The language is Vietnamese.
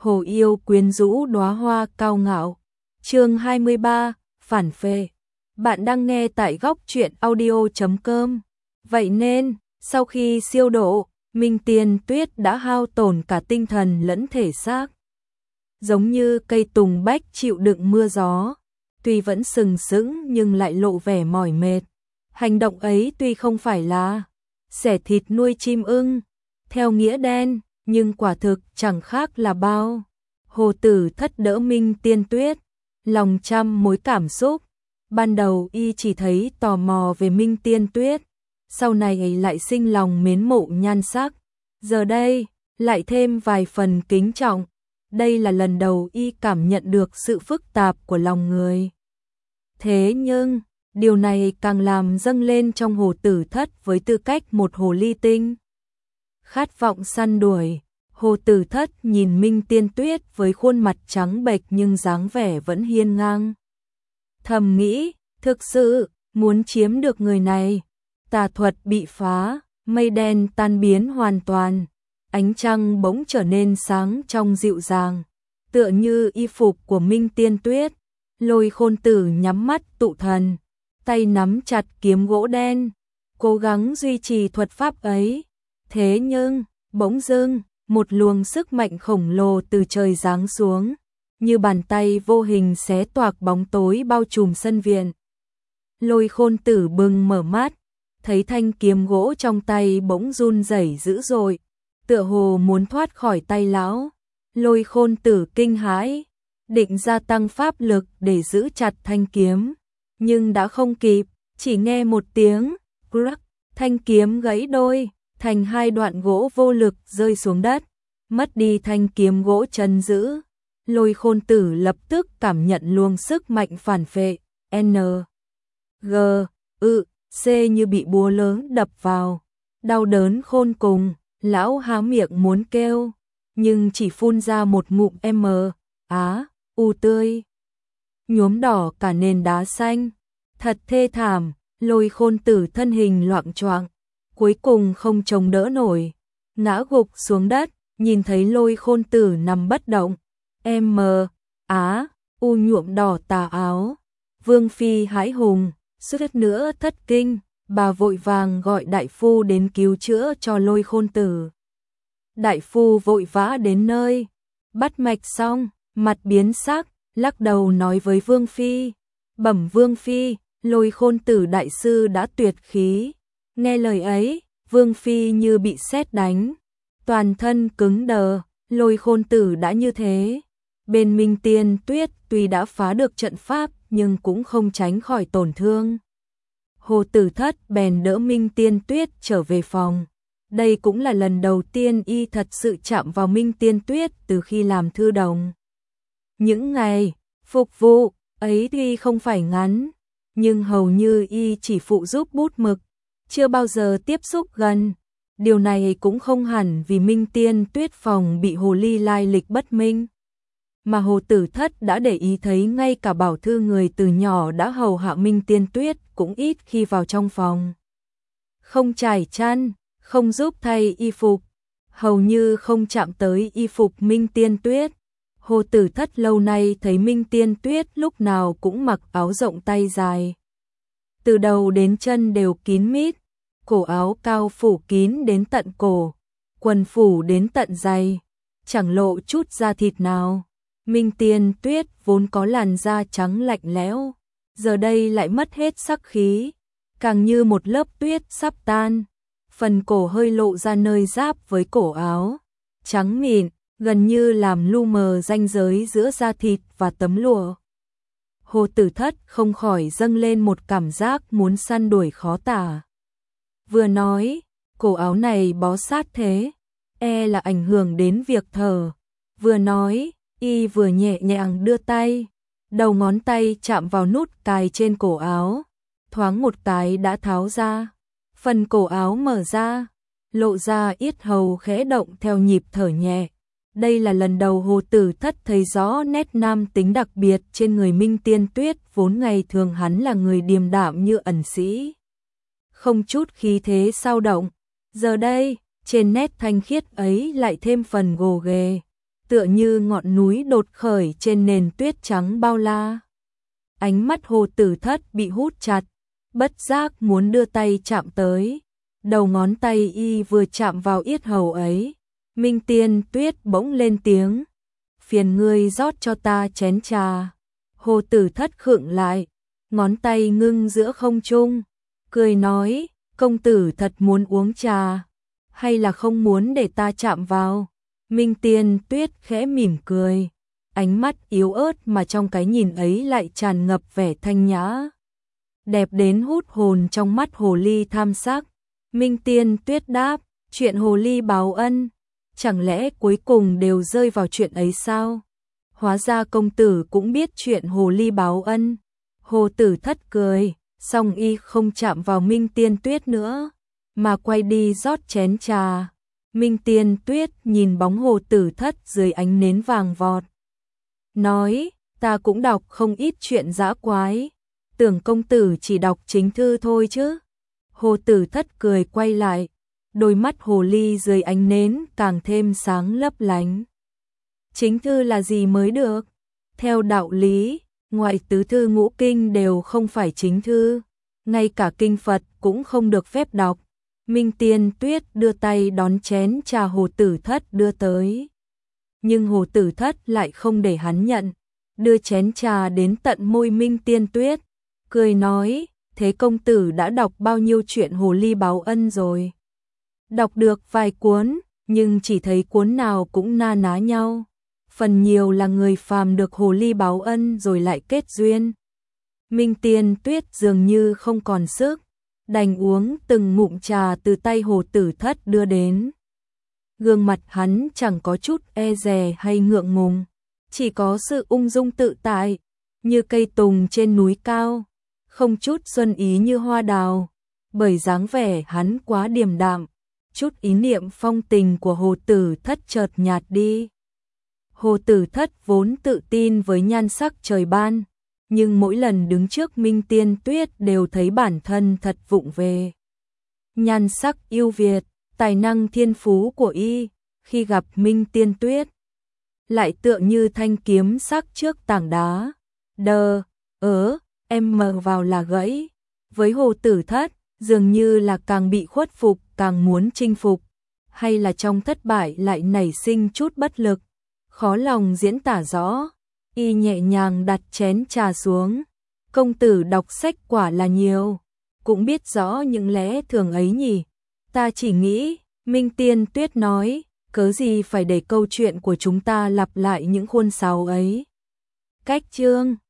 Hồ yêu quyến rũ đóa hoa cao ngạo. Chương 23, phản phệ. Bạn đang nghe tại góc truyện audio.com. Vậy nên, sau khi siêu độ, Minh Tiên Tuyết đã hao tổn cả tinh thần lẫn thể xác. Giống như cây tùng bách chịu đựng mưa gió, tuy vẫn sừng sững nhưng lại lộ vẻ mỏi mệt. Hành động ấy tuy không phải là xẻ thịt nuôi chim ưng, theo nghĩa đen, nhưng quả thực chẳng khác là bao. Hồ Tử Thất đỡ Minh Tiên Tuyết, lòng trăm mối cảm xúc. Ban đầu y chỉ thấy tò mò về Minh Tiên Tuyết, sau này lại sinh lòng mến mộ nhan sắc. Giờ đây, lại thêm vài phần kính trọng. Đây là lần đầu y cảm nhận được sự phức tạp của lòng người. Thế nhưng, điều này càng làm dâng lên trong Hồ Tử Thất với tư cách một hồ ly tinh. Khát vọng săn đuổi, Hồ Tử Thất nhìn Minh Tiên Tuyết với khuôn mặt trắng bệch nhưng dáng vẻ vẫn hiên ngang. Thầm nghĩ, thực sự, muốn chiếm được người này. Tà thuật bị phá, mây đen tan biến hoàn toàn. Ánh trăng bỗng trở nên sáng trong dịu dàng, tựa như y phục của Minh Tiên Tuyết. Lôi Khôn Tử nhắm mắt tụ thần, tay nắm chặt kiếm gỗ đen, cố gắng duy trì thuật pháp ấy. Thế nhưng, bỗng dưng, một luồng sức mạnh khổng lồ từ trời giáng xuống, như bàn tay vô hình xé toạc bóng tối bao trùm sân viện. Lôi Khôn Tử bừng mở mắt, thấy thanh kiếm gỗ trong tay bỗng run rẩy dữ dội, tựa hồ muốn thoát khỏi tay lão. Lôi Khôn Tử kinh hãi, định gia tăng pháp lực để giữ chặt thanh kiếm, nhưng đã không kịp, chỉ nghe một tiếng crack, thanh kiếm gãy đôi, thành hai đoạn gỗ vô lực rơi xuống đất, mất đi thanh kiếm gỗ trấn giữ. Lôi Khôn Tử lập tức cảm nhận luồng sức mạnh phản phệ, G, C như bị búa lớn đập vào, đau đớn khôn cùng. Lão há miệng muốn kêu, nhưng chỉ phun ra một ngụm U tươi, nhuốm đỏ cả nền đá xanh. Thật thê thảm. Lôi Khôn Tử thân hình loạng choạng, cuối cùng không chống đỡ nổi, ngã gục xuống đất. Nhìn thấy Lôi Khôn Tử nằm bất động, U nhuộm đỏ tà áo. Vương phi hãi hùng, suýt nữa thất kinh. Bà vội vàng gọi đại phu đến cứu chữa cho Lôi Khôn Tử. Đại phu vội vã đến nơi, bắt mạch xong, mặt biến sắc, lắc đầu nói với Vương phi, bẩm Vương phi, Lôi Khôn Tử đại sư đã tuyệt khí. Nghe lời ấy, Vương phi như bị sét đánh, toàn thân cứng đờ. Lôi Khôn Tử đã như thế, bên Minh Tiên Tuyết tuy đã phá được trận pháp nhưng cũng không tránh khỏi tổn thương. Hồ Tử Thất bèn đỡ Minh Tiên Tuyết trở về phòng. Đây cũng là lần đầu tiên y thật sự chạm vào Minh Tiên Tuyết từ khi làm thư đồng. Những ngày phục vụ ấy tuy không phải ngắn, nhưng hầu như y chỉ phụ giúp bút mực, chưa bao giờ tiếp xúc gần. Điều này cũng không hẳn vì Minh Tiên Tuyết phòng bị hồ ly lai lịch bất minh, mà Hồ Tử Thất đã để ý thấy ngay cả bảo thư người từ nhỏ đã hầu hạ Minh Tiên Tuyết cũng ít khi vào trong phòng. Không trải chăn, không giúp thay y phục, hầu như không chạm tới y phục Minh Tiên Tuyết. Hồ Tử Thất lâu nay thấy Minh Tiên Tuyết lúc nào cũng mặc áo rộng tay dài, từ đầu đến chân đều kín mít, cổ áo cao phủ kín đến tận cổ, quần phủ đến tận giày, chẳng lộ chút da thịt nào. Minh Tiên Tuyết vốn có làn da trắng lạnh lẽo, giờ đây lại mất hết sắc khí, càng như một lớp tuyết sắp tan. Phần cổ hơi lộ ra nơi giáp với cổ áo, trắng mịn, gần như làm lu mờ ranh giới giữa da thịt và tấm lụa. Hồ Tử Thất không khỏi dâng lên một cảm giác muốn săn đuổi khó tả. Vừa nói, cổ áo này bó sát thế, là ảnh hưởng đến việc thở. Vừa nói, y vừa nhẹ nhàng đưa tay, đầu ngón tay chạm vào nút cài trên cổ áo, thoáng một cái đã tháo ra. Phần cổ áo mở ra, lộ ra yết hầu khẽ động theo nhịp thở nhẹ. Đây là lần đầu Hồ Tử Thất thấy rõ nét nam tính đặc biệt trên người Minh Tiên Tuyết, vốn ngày thường hắn là người điềm đạm như ẩn sĩ, không chút khí thế dao động. Giờ đây, trên nét thanh khiết ấy lại thêm phần gồ ghề, tựa như ngọn núi đột khởi trên nền tuyết trắng bao la. Ánh mắt Hồ Tử Thất bị hút chặt, bất giác muốn đưa tay chạm tới. Đầu ngón tay y vừa chạm vào yết hầu ấy, Minh Tiên Tuyết bỗng lên tiếng, phiền ngươi rót cho ta chén trà. Hồ Tử Thất khựng lại, ngón tay ngưng giữa không trung, cười nói, công tử thật muốn uống trà, hay là không muốn để ta chạm vào? Minh Tiên Tuyết khẽ mỉm cười, ánh mắt yếu ớt mà trong cái nhìn ấy lại tràn ngập vẻ thanh nhã, đẹp đến hút hồn trong mắt hồ ly tham sắc. Minh Tiên Tuyết đáp, chuyện hồ ly báo ân, chẳng lẽ cuối cùng đều rơi vào chuyện ấy sao? Hóa ra công tử cũng biết chuyện hồ ly báo ân. Hồ Tử Thất cười, xong y không chạm vào Minh Tiên Tuyết nữa, mà quay đi rót chén trà. Minh Tiên Tuyết nhìn bóng Hồ Tử Thất dưới ánh nến vàng vọt, nói, ta cũng đọc không ít chuyện dã quái, tưởng công tử chỉ đọc chính thư thôi chứ. Hồ Tử Thất cười quay lại, đôi mắt hồ ly dưới ánh nến càng thêm sáng lấp lánh. Chính thư là gì mới được? Theo đạo lý, ngoại tứ thư ngũ kinh đều không phải chính thư, ngay cả kinh Phật cũng không được phép đọc. Minh Tiên Tuyết đưa tay đón chén trà Hồ Tử Thất đưa tới. Nhưng Hồ Tử Thất lại không để hắn nhận, đưa chén trà đến tận môi Minh Tiên Tuyết, cười nói, thế công tử đã đọc bao nhiêu chuyện hồ ly báo ân rồi? Đọc được vài cuốn, nhưng chỉ thấy cuốn nào cũng na ná nhau. Phần nhiều là người phàm được hồ ly báo ân rồi lại kết duyên. Minh Tiên Tuyết dường như không còn sức, đành uống từng ngụm trà từ tay Hồ Tử Thất đưa đến. Gương mặt hắn chẳng có chút e dè hay ngượng ngùng, chỉ có sự ung dung tự tại, như cây tùng trên núi cao, không chút xuân ý như hoa đào, bởi dáng vẻ hắn quá điềm đạm, chút ý niệm phong tình của Hồ Tử Thất chợt nhạt đi. Hồ Tử Thất vốn tự tin với nhan sắc trời ban, nhưng mỗi lần đứng trước Minh Tiên Tuyết đều thấy bản thân thật vụng về. Nhan sắc yêu Việt, tài năng thiên phú của y, khi gặp Minh Tiên Tuyết, lại tựa như thanh kiếm sắc trước tảng đá. Em mờ vào là gãy. Với Hồ Tử Thất, dường như là càng bị khuất phục càng muốn chinh phục, hay là trong thất bại lại nảy sinh chút bất lực, khó lòng diễn tả rõ. Y nhẹ nhàng đặt chén trà xuống, công tử đọc sách quả là nhiều, cũng biết rõ những lẽ thường ấy nhỉ. Ta chỉ nghĩ, Minh Tiên Tuyết nói, cớ gì phải để câu chuyện của chúng ta lặp lại những khuôn sáo ấy. Cách chương